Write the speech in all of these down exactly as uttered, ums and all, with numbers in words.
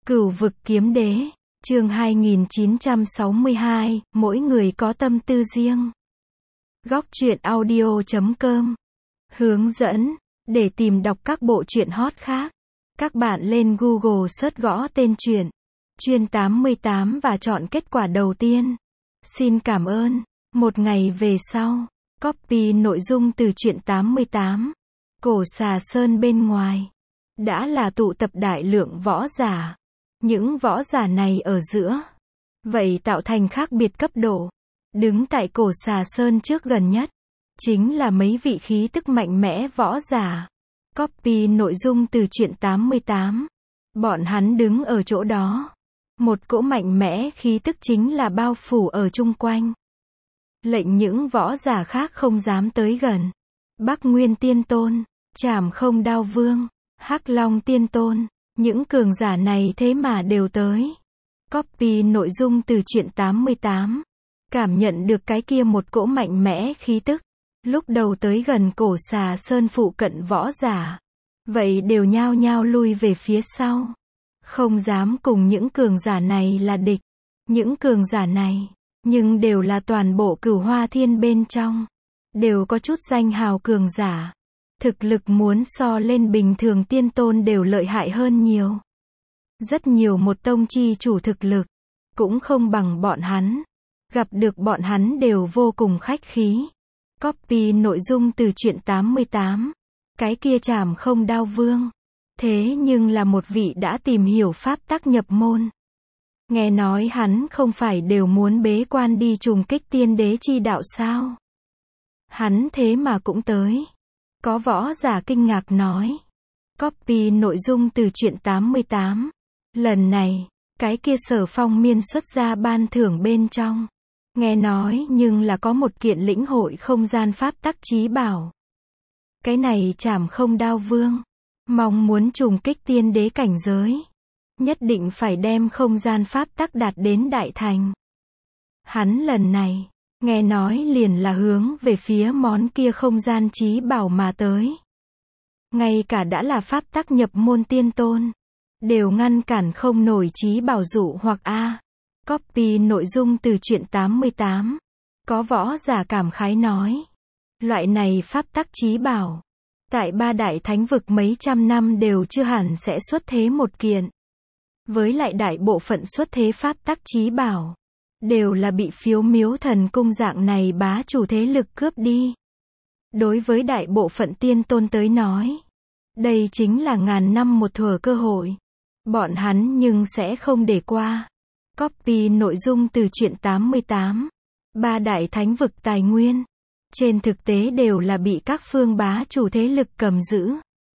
Cửu vực kiếm đế, chương hai nghìn chín trăm sáu mươi hai, mỗi người có tâm tư riêng. Góc truyện audio chấm com. Hướng dẫn, để tìm đọc các bộ truyện hot khác, các bạn lên Google search gõ tên truyện, Chuyên tám mươi tám và chọn kết quả đầu tiên. Xin cảm ơn. Một ngày về sau, copy nội dung từ truyện tám mươi tám. Cổ Xà Sơn bên ngoài, đã là tụ tập đại lượng võ giả. Những võ giả này ở giữa, vậy tạo thành khác biệt cấp độ. Đứng tại Cổ Xà Sơn trước gần nhất, chính là mấy vị khí tức mạnh mẽ võ giả. Copy nội dung từ truyện tám mươi tám. Bọn hắn đứng ở chỗ đó. Một cỗ mạnh mẽ khí tức chính là bao phủ ở chung quanh. Lệnh những võ giả khác không dám tới gần. Bắc Nguyên Tiên Tôn, Trảm Không Đao Vương, Hắc Long Tiên Tôn, những cường giả này thế mà đều tới. Copy nội dung từ truyện tám mươi tám. Cảm nhận được cái kia một cỗ mạnh mẽ khí tức. Lúc đầu tới gần Cổ Xà Sơn phụ cận võ giả, vậy đều nhao nhao lui về phía sau. Không dám cùng những cường giả này là địch. Những cường giả này, nhưng đều là toàn bộ Cửu Hoa Thiên bên trong. Đều có chút danh hào cường giả. Thực lực muốn so lên bình thường tiên tôn đều lợi hại hơn nhiều. Rất nhiều một tông chi chủ thực lực, cũng không bằng bọn hắn. Gặp được bọn hắn đều vô cùng khách khí. Copy nội dung từ truyện tám mươi tám. Cái kia Trảm Không Đao Vương. Thế nhưng là một vị đã tìm hiểu pháp tắc nhập môn. Nghe nói hắn không phải đều muốn bế quan đi trùng kích tiên đế chi đạo sao? Hắn thế mà cũng tới. Có võ giả kinh ngạc nói. Copy nội dung từ truyện tám mươi tám. Lần này, cái kia Sở Phong Miên xuất ra ban thưởng bên trong. Nghe nói nhưng là có một kiện lĩnh hội không gian pháp tắc chí bảo. Cái này Trảm Không Đao Vương mong muốn trùng kích tiên đế cảnh giới, nhất định phải đem không gian pháp tắc đạt đến đại thành. Hắn lần này, nghe nói liền là hướng về phía món kia không gian chí bảo mà tới. Ngay cả đã là pháp tắc nhập môn tiên tôn, đều ngăn cản không nổi chí bảo dụ hoặc A. Copy nội dung từ truyện tám mươi tám. Có võ giả cảm khái nói. Loại này pháp tắc chí bảo, tại ba đại thánh vực mấy trăm năm đều chưa hẳn sẽ xuất thế một kiện. Với lại đại bộ phận xuất thế pháp tắc chí bảo, đều là bị Phiếu Miếu Thần Cung dạng này bá chủ thế lực cướp đi. Đối với đại bộ phận tiên tôn tới nói, đây chính là ngàn năm một thuở cơ hội. Bọn hắn nhưng sẽ không để qua. Copy nội dung từ truyện tám mươi tám. Ba đại thánh vực tài nguyên, trên thực tế đều là bị các phương bá chủ thế lực cầm giữ.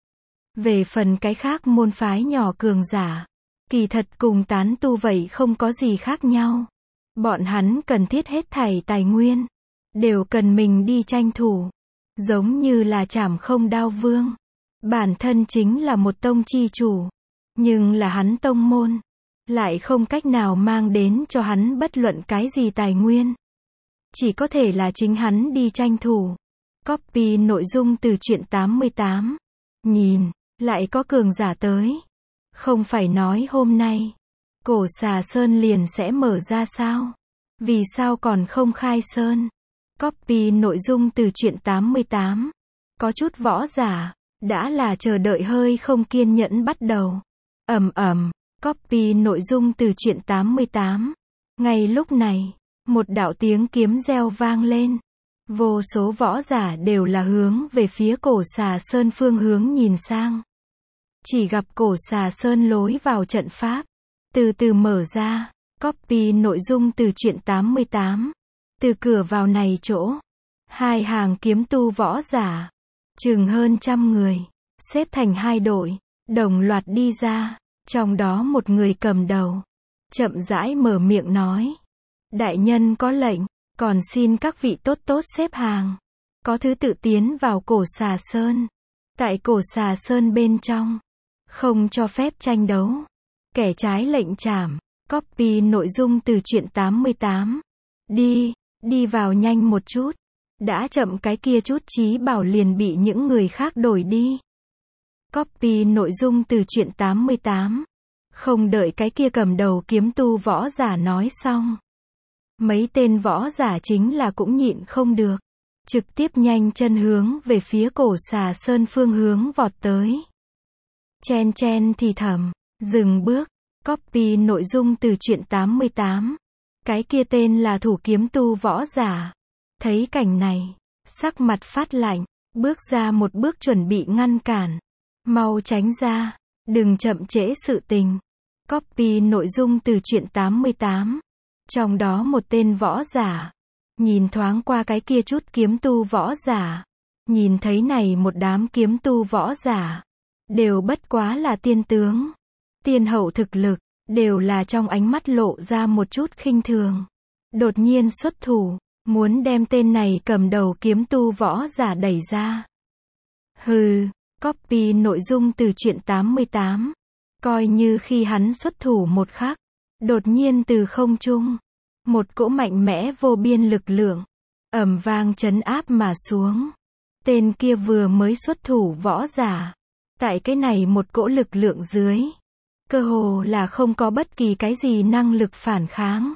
Về phần cái khác môn phái nhỏ cường giả, kỳ thật cùng tán tu vậy không có gì khác nhau. Bọn hắn cần thiết hết thảy tài nguyên, đều cần mình đi tranh thủ. Giống như là Trảm Không Đao Vương, bản thân chính là một tông chi chủ, nhưng là hắn tông môn, lại không cách nào mang đến cho hắn bất luận cái gì tài nguyên. Chỉ có thể là chính hắn đi tranh thủ. Copy nội dung từ truyện tám mươi tám. Nhìn, lại có cường giả tới. Không phải nói hôm nay, Cổ Xà Sơn liền sẽ mở ra sao? Vì sao còn không khai sơn? Copy nội dung từ truyện tám mươi tám. Có chút võ giả, đã là chờ đợi hơi không kiên nhẫn bắt đầu. Ầm ầm. Copy nội dung từ truyện tám mươi tám. Ngay lúc này, một đạo tiếng kiếm reo vang lên. Vô số võ giả đều là hướng về phía Cổ Xà Sơn phương hướng nhìn sang. Chỉ gặp Cổ Xà Sơn lối vào trận pháp, từ từ mở ra. Copy nội dung từ truyện tám mươi tám. Từ cửa vào này chỗ, hai hàng kiếm tu võ giả, chừng hơn trăm người, xếp thành hai đội, đồng loạt đi ra. Trong đó một người cầm đầu, chậm rãi mở miệng nói. Đại nhân có lệnh, còn xin các vị tốt tốt xếp hàng. Có thứ tự tiến vào Cổ Xà Sơn. Tại Cổ Xà Sơn bên trong, không cho phép tranh đấu. Kẻ trái lệnh trảm. Copy nội dung từ truyện tám mươi tám. Đi, đi vào nhanh một chút. Đã chậm cái kia chút chí bảo liền bị những người khác đổi đi. Copy nội dung từ truyện tám mươi tám. Không đợi cái kia cầm đầu kiếm tu võ giả nói xong. Mấy tên võ giả chính là cũng nhịn không được. Trực tiếp nhanh chân hướng về phía cổ xà sơn phương hướng vọt tới. Chen chen thì thầm, dừng bước, copy nội dung từ truyện tám mươi tám. Cái kia tên là thủ kiếm tu võ giả. Thấy cảnh này, sắc mặt phát lạnh, bước ra một bước chuẩn bị ngăn cản. Mau tránh ra, đừng chậm trễ sự tình. Copy nội dung từ truyện tám mươi tám. Trong đó một tên võ giả. Nhìn thoáng qua cái kia chút kiếm tu võ giả. Nhìn thấy này một đám kiếm tu võ giả. Đều bất quá là tiên tướng. Tiên hậu thực lực. Đều là trong ánh mắt lộ ra một chút khinh thường. Đột nhiên xuất thủ. Muốn đem tên này cầm đầu kiếm tu võ giả đẩy ra. Hừ. Copy nội dung từ truyện tám mươi tám. Coi như khi hắn xuất thủ một khắc. Đột nhiên từ không trung. Một cỗ mạnh mẽ vô biên lực lượng. Ầm vang trấn áp mà xuống. Tên kia vừa mới xuất thủ võ giả. Tại cái này một cỗ lực lượng dưới. Cơ hồ là không có bất kỳ cái gì năng lực phản kháng.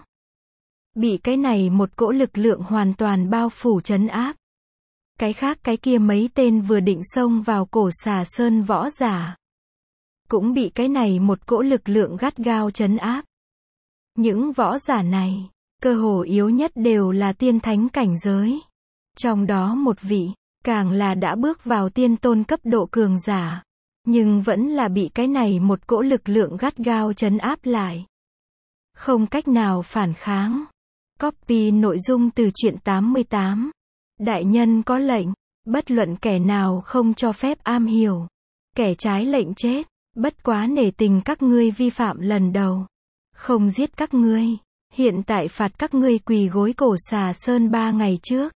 Bị cái này một cỗ lực lượng hoàn toàn bao phủ trấn áp. Cái khác cái kia mấy tên vừa định xông vào cổ xà sơn võ giả. Cũng bị cái này một cỗ lực lượng gắt gao trấn áp. Những võ giả này, cơ hồ yếu nhất đều là tiên thánh cảnh giới. Trong đó một vị, càng là đã bước vào tiên tôn cấp độ cường giả. Nhưng vẫn là bị cái này một cỗ lực lượng gắt gao trấn áp lại. Không cách nào phản kháng. Copy nội dung từ truyện tám mươi tám. Đại nhân có lệnh, bất luận kẻ nào không cho phép am hiểu. Kẻ trái lệnh chết, bất quá nể tình các ngươi vi phạm lần đầu. Không giết các ngươi, hiện tại phạt các ngươi quỳ gối cổ xà sơn ba ngày trước.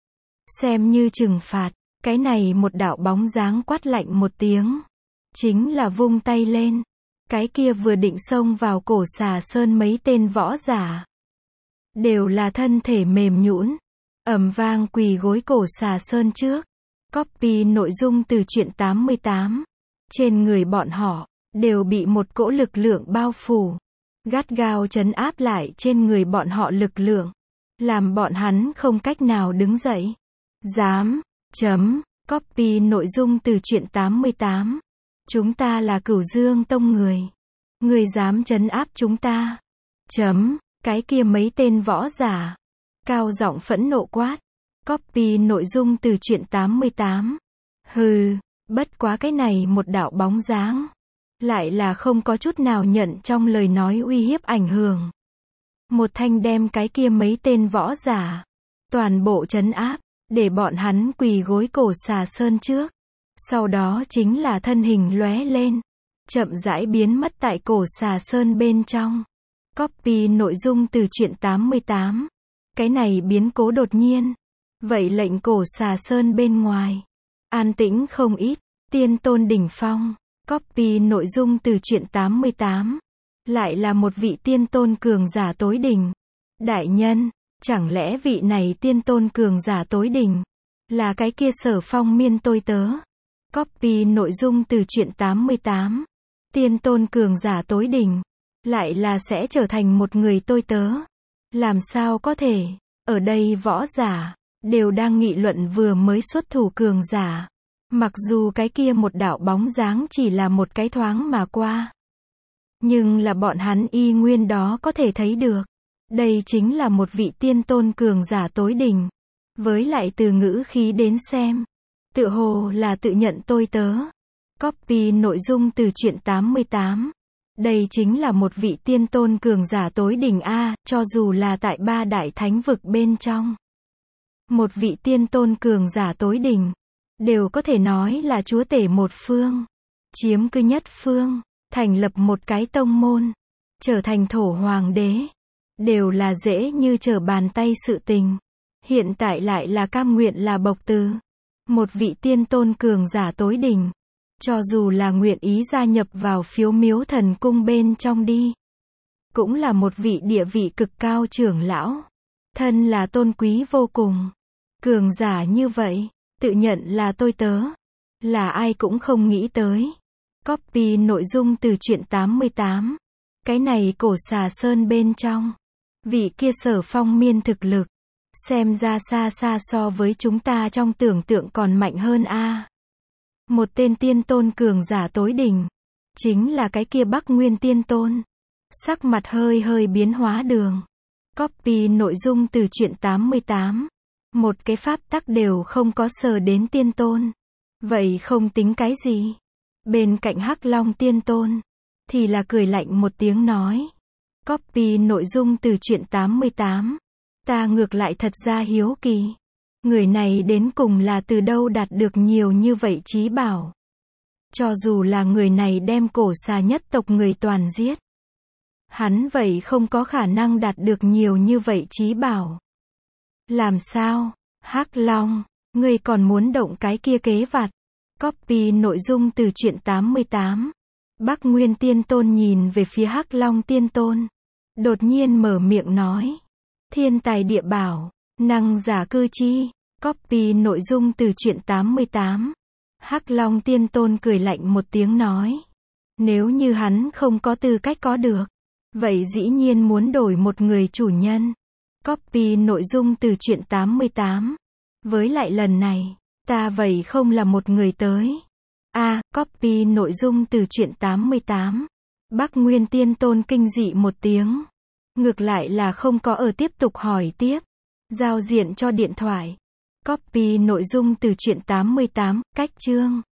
Xem như trừng phạt, cái này một đạo bóng dáng quát lạnh một tiếng. Chính là vung tay lên. Cái kia vừa định xông vào cổ xà sơn mấy tên võ giả. Đều là thân thể mềm nhũn, ầm vang quỳ gối cổ xà sơn trước. Copy nội dung từ truyện tám mươi tám. Trên người bọn họ, đều bị một cỗ lực lượng bao phủ. Gắt gao trấn áp lại trên người bọn họ lực lượng. Làm bọn hắn không cách nào đứng dậy. Dám, chấm, copy nội dung từ truyện tám mươi tám. Chúng ta là Cửu Dương Tông người. Người dám trấn áp chúng ta. Chấm, cái kia mấy tên võ giả. Cao giọng phẫn nộ quát. Copy nội dung từ truyện tám mươi tám. Hừ, bất quá cái này một đạo bóng dáng. Lại là không có chút nào nhận trong lời nói uy hiếp ảnh hưởng. Một thanh đem cái kia mấy tên võ giả. Toàn bộ trấn áp, để bọn hắn quỳ gối cổ xà sơn trước. Sau đó chính là thân hình lóe lên. Chậm rãi biến mất tại cổ xà sơn bên trong. Copy nội dung từ truyện tám mươi tám. Cái này biến cố đột nhiên. Vậy lệnh cổ xà sơn bên ngoài. An tĩnh không ít. Tiên tôn đỉnh phong. Copy nội dung từ truyện tám mươi tám. Lại là một vị tiên tôn cường giả tối đỉnh. Đại nhân, chẳng lẽ vị này tiên tôn cường giả tối đỉnh. Là cái kia Sở Phong miên tôi tớ. Copy nội dung từ truyện tám mươi tám. Tiên tôn cường giả tối đỉnh. Lại là sẽ trở thành một người tôi tớ. Làm sao có thể. Ở đây võ giả. Đều đang nghị luận vừa mới xuất thủ cường giả. Mặc dù cái kia một đạo bóng dáng chỉ là một cái thoáng mà qua. Nhưng là bọn hắn y nguyên đó có thể thấy được. Đây chính là một vị tiên tôn cường giả tối đỉnh. Với lại từ ngữ khí đến xem. Tự hồ là tự nhận tôi tớ. Copy nội dung từ truyện tám mươi tám. Đây chính là một vị tiên tôn cường giả tối đỉnh A, cho dù là tại ba đại thánh vực bên trong. Một vị tiên tôn cường giả tối đỉnh. Đều có thể nói là chúa tể một phương. Chiếm cứ nhất phương. Thành lập một cái tông môn. Trở thành thổ hoàng đế. Đều là dễ như trở bàn tay sự tình. Hiện tại lại là cam nguyện là bộc từ. Một vị tiên tôn cường giả tối đỉnh. Cho dù là nguyện ý gia nhập vào phiếu miếu thần cung bên trong đi. Cũng là một vị địa vị cực cao trưởng lão. Thân là tôn quý vô cùng. Cường giả như vậy. Tự nhận là tôi tớ. Là ai cũng không nghĩ tới. Copy nội dung từ truyện tám mươi tám. Cái này cổ xà sơn bên trong. Vị kia Sở Phong Miên thực lực. Xem ra xa xa so với chúng ta trong tưởng tượng còn mạnh hơn a. Một tên tiên tôn cường giả tối đỉnh. Chính là cái kia Bắc Nguyên tiên tôn. Sắc mặt hơi hơi biến hóa đường. Copy nội dung từ truyện tám mươi tám. Một cái pháp tắc đều không có sờ đến tiên tôn. Vậy không tính cái gì. Bên cạnh Hắc Long tiên tôn. Thì là cười lạnh một tiếng nói. Copy nội dung từ truyện tám mươi tám. Ta ngược lại thật ra hiếu kỳ. Người này đến cùng là từ đâu đạt được nhiều như vậy trí bảo. Cho dù là người này đem cổ xà nhất tộc người toàn giết. Hắn vậy không có khả năng đạt được nhiều như vậy trí bảo. Làm sao? Hắc Long, ngươi còn muốn động cái kia kế vặt. Copy nội dung từ truyện tám mươi tám. Bắc Nguyên tiên tôn nhìn về phía Hắc Long tiên tôn. Đột nhiên mở miệng nói. Thiên tài địa bảo, năng giả cư chi. Copy nội dung từ truyện tám mươi tám. Hắc Long tiên tôn cười lạnh một tiếng nói. Nếu như hắn không có tư cách có được. Vậy dĩ nhiên muốn đổi một người chủ nhân. Copy nội dung từ truyện tám mươi tám. Với lại lần này, ta vậy không là một người tới. A, à, copy nội dung từ truyện tám mươi tám. Bắc Nguyên tiên tôn kinh dị một tiếng. Ngược lại là không có ở tiếp tục hỏi tiếp. Giao diện cho điện thoại. Copy nội dung từ truyện tám mươi tám, cách chương.